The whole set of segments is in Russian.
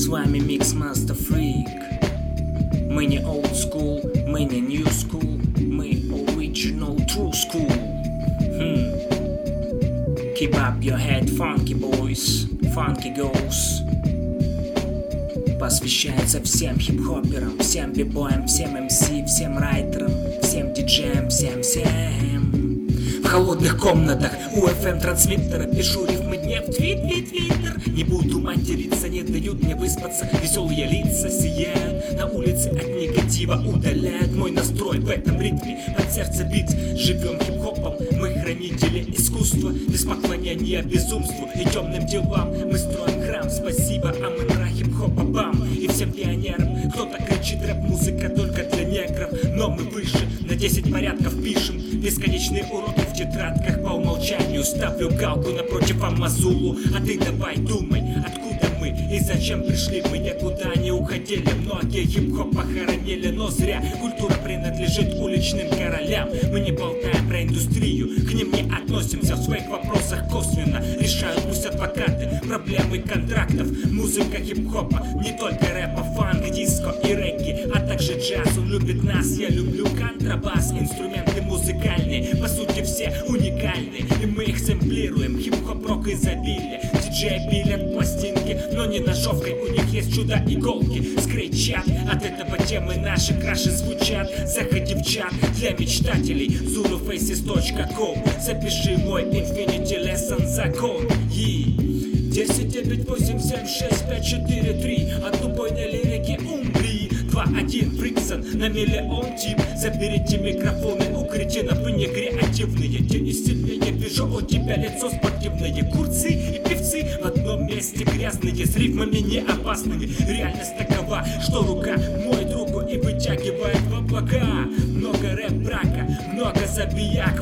вами Mix Master Freak. Мы не old school, мы не new school, мы original true school. Keep up your head, funky boys, funky girls. Посвящается всем хип-хоперам, всем бибоям, всем МС, всем райтерам, всем диджеям, всем. В холодных комнатах у FM-трансмиттера пишу рифмы дней в твиттер. Не буду материться, не дают мне выспаться. Веселые лица сияют, на улице от негатива удаляют мой настрой в этом ритме. Под сердце бит, живем хип-хопом, мы хранители искусства. Без поклонения безумству и темным делам мы строим храм. Спасибо, Амон-Ra, хип-хопа, бам. И всем пионерам, кто-то кричит рэп-музыка только для негров. Но мы выше, на 10 порядков пишем. Бесконечные уроки в тетрадках по умолчанию. Ставлю галку напротив Амазулу. А ты давай думай, откуда мы и зачем пришли. Мы никуда не уходили, многие хип-хоп похоронили. Но зря, культура принадлежит уличным королям. Мы не болтаем про индустрию, к ним не относимся. В своих вопросах косвенно решают пусть адвокаты проблемы контрактов. Музыка хип-хопа, не только рэпа, фанк, диско и регги, а также джаз. Он любит нас, я люблю контрабас. Инструменты музыкальные, по сути все уникальные, и мы их сэмплируем. Хип-хоп, рок, изобилие. Диджеи пилят пластинки, но не ножовкой, у них есть чудо-иголки. Скретчат, от этого темы наши краши звучат. Заходи в чат для мечтателей zulufaces.com. Запиши мой Infinity Lesson закон. 10, 9, 8, 7, 6, 5, 4, 3. От убойной лирики умри. 2-1 Фриксон на миллион тип. Заберите микрофоны у кретинов, вы не креативные. Тени сильнее, вижу у тебя лицо спортивное. Курцы и певцы в одном месте грязные, с рифмами не опасными. Реальность такова, что рука моет руку и вытягивает в облака. Много рэп-брака, много забияк.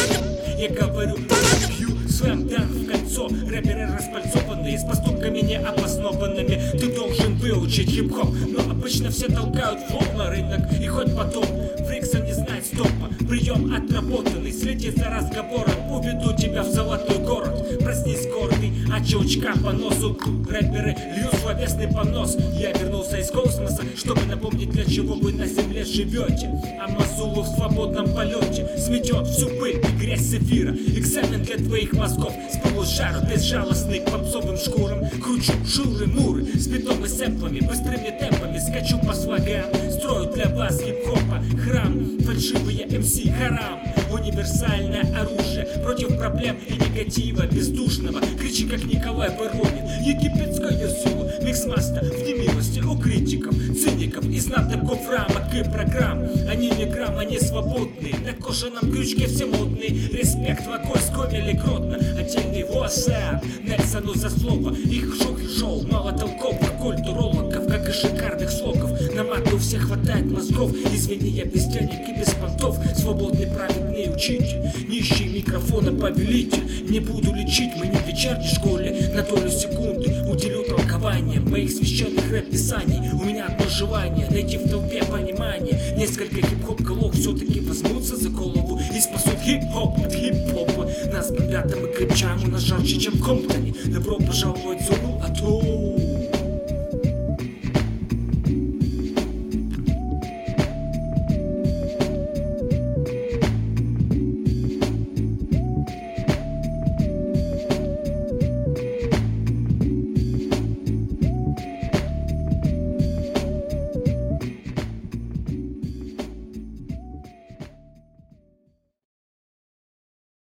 Я говорю, слэм-данк в кольцо. Рэперы распальцованные, с поступками необоснованными. Ты должен выучить хип-хоп, но обычно все толкают флоу на рынок. И хоть потом Фриксон не знает стопа. Прием отработанный, следи за разговором. Уведу тебя в золотой город. Проснись гордый, а челочка по носу. Рэперы льют словесный понос. Я вернулся из космоса, чтобы напомнить, для чего вы на земле живете. Амазулу в свободном полете сметет всю пыль и грязь с эфира. Экзамен для твоих мозгов с полужару, безжалостный к попсовым шкурам. Кручу шуры-муры с битом и сэмплами, быстрыми темпами скачу по слогам. Строю для вас хип-хопа храм, фальшивые МС харам. Универсальное оружие против проблем и негатива бездушного. Кричи, как Николай Воронин, египетская сила. Миксмастер в немилости у критиков, циников и знатоков рамок и программ. Они не грамм, они свободные, на кожаном крючке все модные. Респект Лакойскому или Гродно, отдельный WhatsApp Нельсону за слово. Их шоу мало толковых культурологов, как и шикарных слогов. На мату всех хватает мозгов. Извини, я без денег и без понтов. Свободный праведный учитель, нищий микрофона повелитель. Не буду лечить, мы не в вечерней школе. На долю секунды уделю толкованием моих священных рэп-писаний. У меня одно желание — найти в толпе понимание. Несколько хип-хоп-голов все-таки возьмутся за голову и спасут хип-хоп от хип-хопа. Нас бомбят, а мы кричим, у нас жарче, чем в Комптоне. Добро пожаловать в Зулу, а то